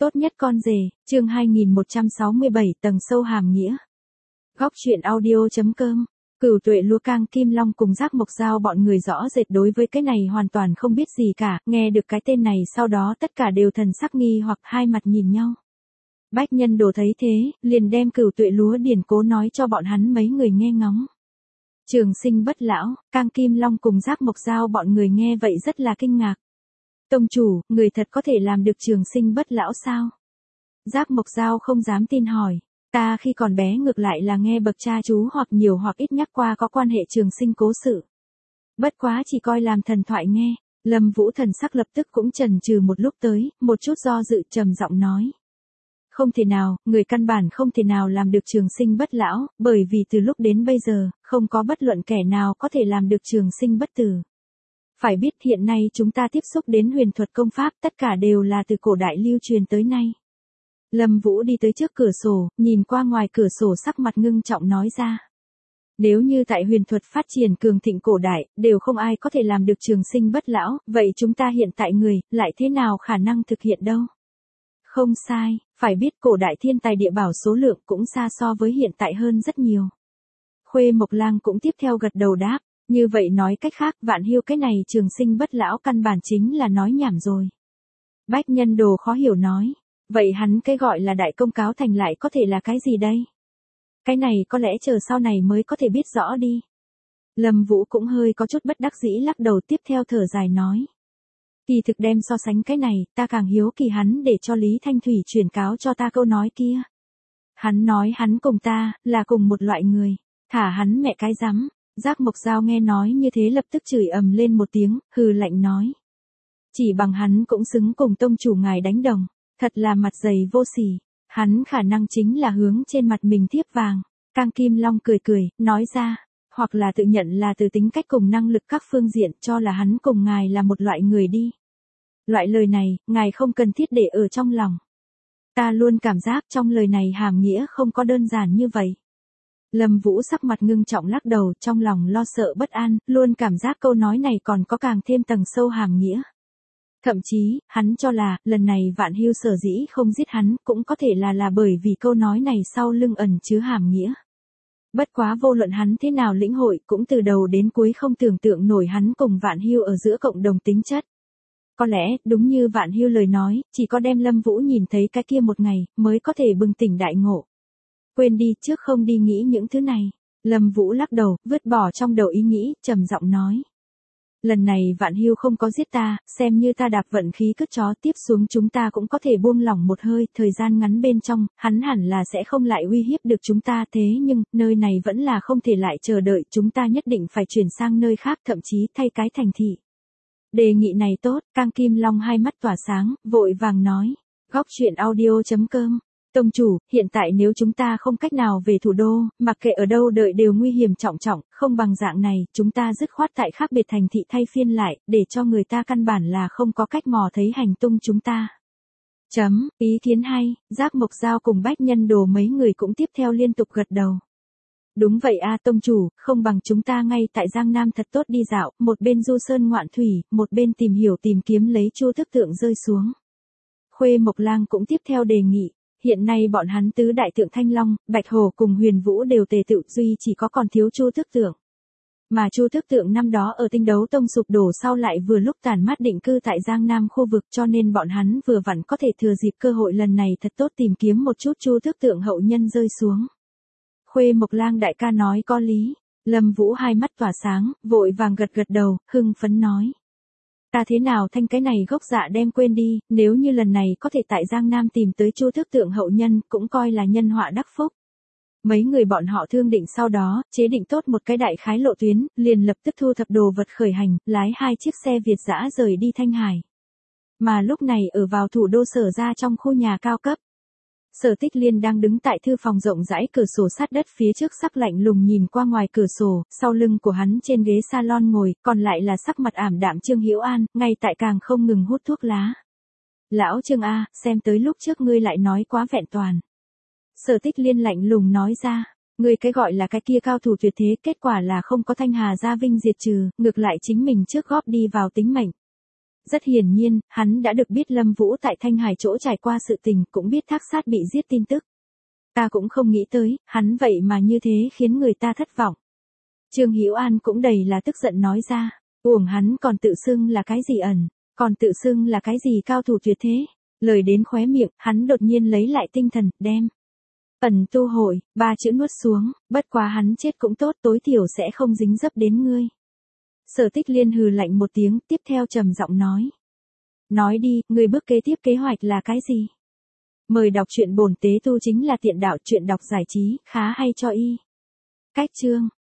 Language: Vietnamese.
Tốt nhất con rể, chương 2167 tầng sâu hàm nghĩa. Góc truyện audio.com. Cửu Tuệ Lúa Cang Kim Long cùng Giác Mộc Dao bọn người rõ rệt đối với cái này hoàn toàn không biết gì cả, nghe được cái tên này sau đó tất cả đều thần sắc nghi hoặc hai mặt nhìn nhau. Bách Nhân Đồ thấy thế, liền đem Cửu Tuệ Lúa điển cố nói cho bọn hắn mấy người nghe ngóng. Trường sinh bất lão, Cang Kim Long cùng Giác Mộc Dao bọn người nghe vậy rất là kinh ngạc. Tông chủ, người thật có thể làm được trường sinh bất lão sao? Giác Mộc Dao không dám tin hỏi. Ta khi còn bé ngược lại là nghe bậc cha chú hoặc nhiều hoặc ít nhắc qua có quan hệ trường sinh cố sự. Bất quá chỉ coi làm thần thoại nghe. Lâm Vũ thần sắc lập tức cũng chần chừ một lúc tới, một chút do dự trầm giọng nói. Không thể nào, người căn bản không thể nào làm được trường sinh bất lão, bởi vì từ lúc đến bây giờ, không có bất luận kẻ nào có thể làm được trường sinh bất tử. Phải biết hiện nay chúng ta tiếp xúc đến huyền thuật công pháp tất cả đều là từ cổ đại lưu truyền tới nay. Lâm Vũ đi tới trước cửa sổ, nhìn qua ngoài cửa sổ sắc mặt ngưng trọng nói ra. Nếu như tại huyền thuật phát triển cường thịnh cổ đại, đều không ai có thể làm được trường sinh bất lão, vậy chúng ta hiện tại người, lại thế nào khả năng thực hiện đâu? Không sai, phải biết cổ đại thiên tài địa bảo số lượng cũng xa so với hiện tại hơn rất nhiều. Khuê Mộc Lang cũng tiếp theo gật đầu đáp. Như vậy nói cách khác Vạn Hiêu cái này trường sinh bất lão căn bản chính là nói nhảm rồi. Bách Nhân Đồ khó hiểu nói. Vậy hắn cái gọi là đại công cáo thành lại có thể là cái gì đây? Cái này có lẽ chờ sau này mới có thể biết rõ đi. Lâm Vũ cũng hơi có chút bất đắc dĩ lắc đầu tiếp theo thở dài nói. Kỳ thực đem so sánh cái này, ta càng hiếu kỳ hắn để cho Lý Thanh Thủy truyền cáo cho ta câu nói kia. Hắn nói hắn cùng ta, là cùng một loại người, thả hắn mẹ cái rắm. Giác Mộc Dao nghe nói như thế lập tức chửi ầm lên một tiếng, hừ lạnh nói. Chỉ bằng hắn cũng xứng cùng tông chủ ngài đánh đồng, thật là mặt dày vô sỉ, hắn khả năng chính là hướng trên mặt mình thiếp vàng. Cang Kim Long cười cười, nói ra, hoặc là tự nhận là từ tính cách cùng năng lực các phương diện cho là hắn cùng ngài là một loại người đi. Loại lời này, ngài không cần thiết để ở trong lòng. Ta luôn cảm giác trong lời này hàm nghĩa không có đơn giản như vậy. Lâm Vũ sắc mặt ngưng trọng lắc đầu trong lòng lo sợ bất an, luôn cảm giác câu nói này còn có càng thêm tầng sâu hàm nghĩa. Thậm chí, hắn cho là, lần này Vạn Hiêu sở dĩ không giết hắn, cũng có thể là bởi vì câu nói này sau lưng ẩn chứa hàm nghĩa. Bất quá vô luận hắn thế nào lĩnh hội cũng từ đầu đến cuối không tưởng tượng nổi hắn cùng Vạn Hiêu ở giữa cộng đồng tính chất. Có lẽ, đúng như Vạn Hiêu lời nói, chỉ có đem Lâm Vũ nhìn thấy cái kia một ngày, mới có thể bừng tỉnh đại ngộ. Quên đi trước không đi nghĩ những thứ này. Lâm Vũ lắc đầu, vứt bỏ trong đầu ý nghĩ, trầm giọng nói. Lần này Vạn Hiêu không có giết ta, xem như ta đạp vận khí cất chó tiếp xuống chúng ta cũng có thể buông lỏng một hơi, thời gian ngắn bên trong, hắn hẳn là sẽ không lại uy hiếp được chúng ta thế nhưng, nơi này vẫn là không thể lại chờ đợi, chúng ta nhất định phải chuyển sang nơi khác thậm chí thay cái thành thị. Đề nghị này tốt, Cang Kim Long hai mắt tỏa sáng, vội vàng nói. Góc truyện audio.com. Tông chủ, hiện tại nếu chúng ta không cách nào về thủ đô, mặc kệ ở đâu đợi đều nguy hiểm trọng trọng, không bằng dạng này, chúng ta dứt khoát tại khác biệt thành thị thay phiên lại, để cho người ta căn bản là không có cách mò thấy hành tung chúng ta. Ý kiến hay, Giác Mộc Dao cùng Bách Nhân Đồ mấy người cũng tiếp theo liên tục gật đầu. Đúng vậy a tông chủ, không bằng chúng ta ngay tại Giang Nam thật tốt đi dạo, một bên du sơn ngoạn thủy, một bên tìm hiểu tìm kiếm lấy Chu Thức Tượng rơi xuống. Khuê Mộc Lang cũng tiếp theo đề nghị. Hiện nay bọn hắn tứ đại tượng Thanh Long, Bạch Hổ cùng Huyền Vũ đều tề tựu duy chỉ có còn thiếu Chu Thức Tượng. Mà Chu Thức Tượng năm đó ở Tinh Đấu Tông sụp đổ sau lại vừa lúc tản mát định cư tại Giang Nam khu vực cho nên bọn hắn vừa vặn có thể thừa dịp cơ hội lần này thật tốt tìm kiếm một chút Chu Thức Tượng hậu nhân rơi xuống. Khuê Mộc Lang đại ca nói có lý, Lâm Vũ hai mắt tỏa sáng, vội vàng gật đầu, hưng phấn nói. Ta thế nào thanh cái này gốc dạ đem quên đi, nếu như lần này có thể tại Giang Nam tìm tới Chu Thức Tượng hậu nhân, cũng coi là nhân họa đắc phúc. Mấy người bọn họ thương định sau đó, chế định tốt một cái đại khái lộ tuyến, liền lập tức thu thập đồ vật khởi hành, lái hai chiếc xe Việt dã rời đi Thanh Hải. Mà lúc này ở vào thủ đô Sở Ra trong khu nhà cao cấp. Sở Tích Liên đang đứng tại thư phòng rộng rãi cửa sổ sát đất phía trước sắc lạnh lùng nhìn qua ngoài cửa sổ, sau lưng của hắn trên ghế salon ngồi, còn lại là sắc mặt ảm đạm Trương Hiểu An, ngay tại càng không ngừng hút thuốc lá. Lão Trương A, xem tới lúc trước ngươi lại nói quá vẹn toàn. Sở Tích Liên lạnh lùng nói ra, ngươi cái gọi là cái kia cao thủ tuyệt thế kết quả là không có Thanh Hà gia vinh diệt trừ, ngược lại chính mình trước góp đi vào tính mệnh. Rất hiển nhiên, hắn đã được biết Lâm Vũ tại Thanh Hải chỗ trải qua sự tình, cũng biết Thác Sát bị giết tin tức. Ta cũng không nghĩ tới, hắn vậy mà như thế khiến người ta thất vọng. Trương Hữu An cũng đầy là tức giận nói ra, uổng hắn còn tự xưng là cái gì ẩn, còn tự xưng là cái gì cao thủ tuyệt thế. Lời đến khóe miệng, hắn đột nhiên lấy lại tinh thần, đem ẩn tu hội, 3 chữ nuốt xuống, bất quá hắn chết cũng tốt, tối thiểu sẽ không dính dấp đến ngươi. Sở Tích Liên hừ lạnh một tiếng, tiếp theo trầm giọng nói. Nói đi, người bước kế tiếp kế hoạch là cái gì? Mời đọc truyện bổn tế tu chính là tiện đạo, truyện đọc giải trí, khá hay cho y. Cách chương.